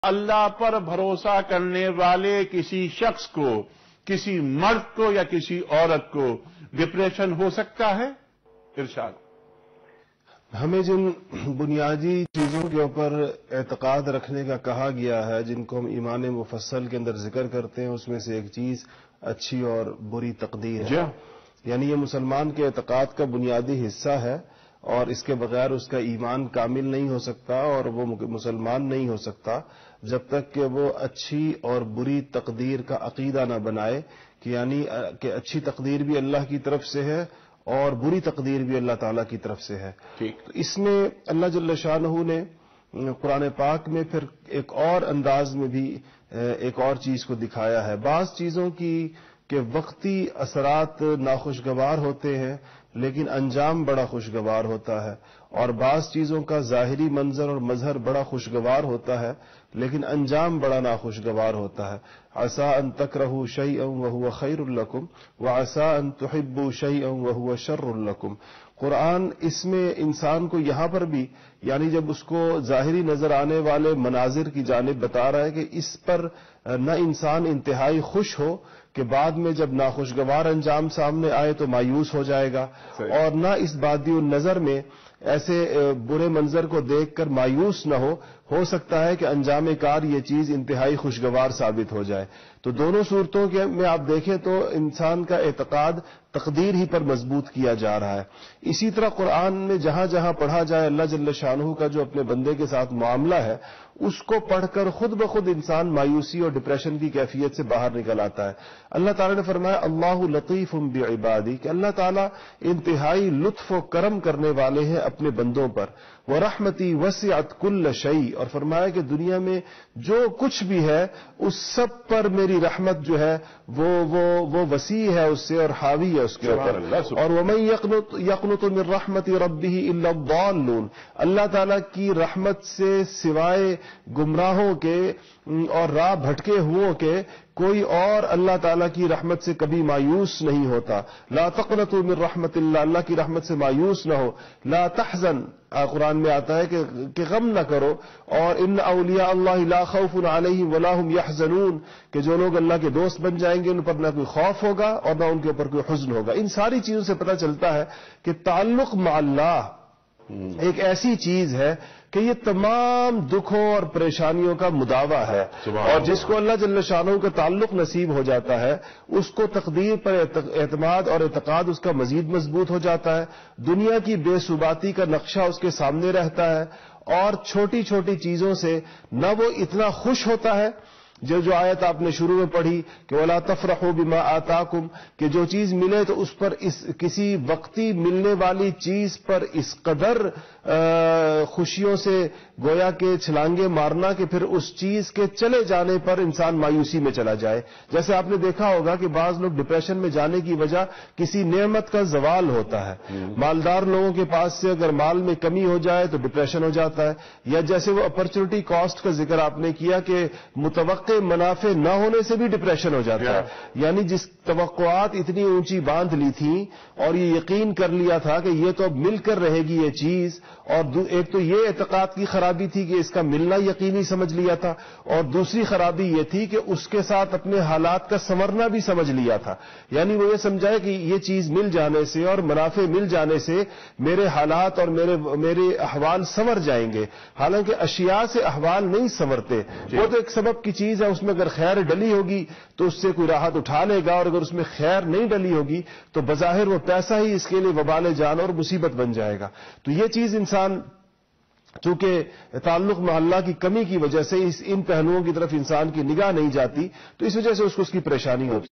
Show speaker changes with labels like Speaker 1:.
Speaker 1: اللہ پر بھروسہ کرنے والے کسی شخص کو، کسی مرد کو یا کسی عورت کو ڈپریشن ہو سکتا ہے؟ ارشاد۔
Speaker 2: ہمیں جن بنیادی چیزوں کے اوپر اعتقاد رکھنے کا کہا گیا ہے، جن کو ہم ایمان مفصل کے اندر ذکر کرتے ہیں، اس میں سے ایک چیز اچھی اور بری تقدیر ہے۔ یعنی یہ مسلمان کے اعتقاد کا بنیادی حصہ ہے، اور اس کے بغیر اس کا ایمان کامل نہیں ہو سکتا اور وہ مسلمان نہیں ہو سکتا جب تک کہ وہ اچھی اور بری تقدیر کا عقیدہ نہ بنائے، کہ یعنی کہ اچھی تقدیر بھی اللہ کی طرف سے ہے اور بری تقدیر بھی اللہ تعالیٰ کی طرف سے ہے۔ تو اس میں اللہ جل شانہ نے قرآن پاک میں پھر ایک اور انداز میں بھی ایک اور چیز کو دکھایا ہے۔ بعض چیزوں کی کہ وقتی اثرات ناخوشگوار ہوتے ہیں لیکن انجام بڑا خوشگوار ہوتا ہے، اور بعض چیزوں کا ظاہری منظر اور مظہر بڑا خوشگوار ہوتا ہے لیکن انجام بڑا ناخوشگوار ہوتا ہے۔ عسیٰ ان تکرہوا شیئا وہو خیر لکم وعسیٰ ان تحبوا شیئا وہو شر لکم۔ قرآن اس میں انسان کو یہاں پر بھی، یعنی جب اس کو ظاہری نظر آنے والے مناظر کی جانب بتا رہا ہے کہ اس پر نہ انسان انتہائی خوش ہو کہ بعد میں جب ناخوشگوار انجام سامنے آئے تو مایوس ہو جائے گا، اور نہ اس بادی النظر میں ایسے برے منظر کو دیکھ کر مایوس نہ ہو سکتا ہے کہ انجام کار یہ چیز انتہائی خوشگوار ثابت ہو جائے۔ تو دونوں صورتوں کے میں آپ دیکھیں تو انسان کا اعتقاد تقدیر ہی پر مضبوط کیا جا رہا ہے۔ اسی طرح قرآن میں جہاں جہاں پڑھا جائے اللہ جل شانہ کا جو اپنے بندے کے ساتھ معاملہ ہے، اس کو پڑھ کر خود بخود انسان مایوسی اور ڈپریشن کی کیفیت سے باہر نکل آتا ہے۔ اللہ تعالیٰ نے فرمایا اللہ لطیف بعبادی، کہ اللہ تعالیٰ انتہائی لطف و کرم کرنے والے ہیں اپنے بندوں پر۔ وَرَحْمَتِي وَسِعَتْ كُلَّ شَيْءٍ، اور فرمایا کہ دنیا میں جو کچھ بھی ہے اس سب پر میری رحمت جو ہے وہ وسیع ہے اس سے اور حاوی ہے اس کے اوپر۔ اور وَمَن يَقْنُطُ مِن رَحْمَةِ رَبِّهِ إِلَّا الضَّالُّونَ، اللہ تعالیٰ کی رحمت سے سوائے گمراہوں کے اور راہ بھٹکے ہوئوں کے کوئی اور اللہ تعالیٰ کی رحمت سے کبھی مایوس نہیں ہوتا۔ لا تقنطوا من رحمت اللہ، اللہ کی رحمت سے مایوس نہ ہو۔ لا تحزن، قرآن میں آتا ہے کہ غم نہ کرو، اور ان اولیاء اللہ لا خوف علیہم ولا هم يحزنون، کہ جو لوگ اللہ کے دوست بن جائیں گے ان پر نہ کوئی خوف ہوگا اور نہ ان کے اوپر کوئی حزن ہوگا۔ ان ساری چیزوں سے پتہ چلتا ہے کہ تعلق مع اللہ ایک ایسی چیز ہے کہ یہ تمام دکھوں اور پریشانیوں کا مداوع ہے، اور جس کو اللہ جل شانہ کا تعلق نصیب ہو جاتا ہے اس کو تقدیر پر اعتماد اور اعتقاد اس کا مزید مضبوط ہو جاتا ہے۔ دنیا کی بے ثباتی کا نقشہ اس کے سامنے رہتا ہے، اور چھوٹی چھوٹی چیزوں سے نہ وہ اتنا خوش ہوتا ہے، جو آیت آپ نے شروع میں پڑھی کہ وَلَا تَفْرَحُوا بِمَا آتَاكُمْ، کہ جو چیز ملے تو اس پر کسی وقتی ملنے والی چیز پر اس قدر خوشیوں سے گویا کہ چھلانگے مارنا کہ پھر اس چیز کے چلے جانے پر انسان مایوسی میں چلا جائے۔ جیسے آپ نے دیکھا ہوگا کہ بعض لوگ ڈپریشن میں جانے کی وجہ کسی نعمت کا زوال ہوتا ہے۔ مالدار لوگوں کے پاس سے اگر مال میں کمی ہو جائے تو ڈپریشن ہو جاتا ہے، یا جیسے وہ اپرچونٹی کاسٹ کا ذکر آپ نے کیا کہ متوقع منافع نہ ہونے سے بھی ڈپریشن ہو جاتا ہے۔ یعنی جس توقعات اتنی اونچی باندھ لی تھیں اور یہ یقین کر لیا تھا کہ یہ تو اب مل کر رہے گی یہ چیز، اور ایک تو یہ اعتقاد کی خرابی تھی کہ اس کا ملنا یقینی سمجھ لیا تھا، اور دوسری خرابی یہ تھی کہ اس کے ساتھ اپنے حالات کا سنورنا بھی سمجھ لیا تھا۔ یعنی وہ یہ سمجھائے کہ یہ چیز مل جانے سے اور منافع مل جانے سے میرے حالات اور میرے احوال سنور جائیں گے، حالانکہ اشیاء سے احوال نہیں سنورتے۔ وہ تو ایک سبب کی چیز ہے، اس میں اگر خیر ڈلی ہوگی تو اس سے کوئی راحت اٹھا لے گا، اور اگر اس میں خیر نہیں ڈلی ہوگی تو بظاہر وہ پیسہ ہی اس کے لیے وبال جان اور مصیبت بن جائے گا۔ تو یہ چیز انسان چونکہ تعلق مع اللہ کی کمی کی وجہ سے ان پہلوؤں کی طرف انسان کی نگاہ نہیں جاتی، تو اس وجہ سے اس کو اس کی پریشانی ہوتی ہے۔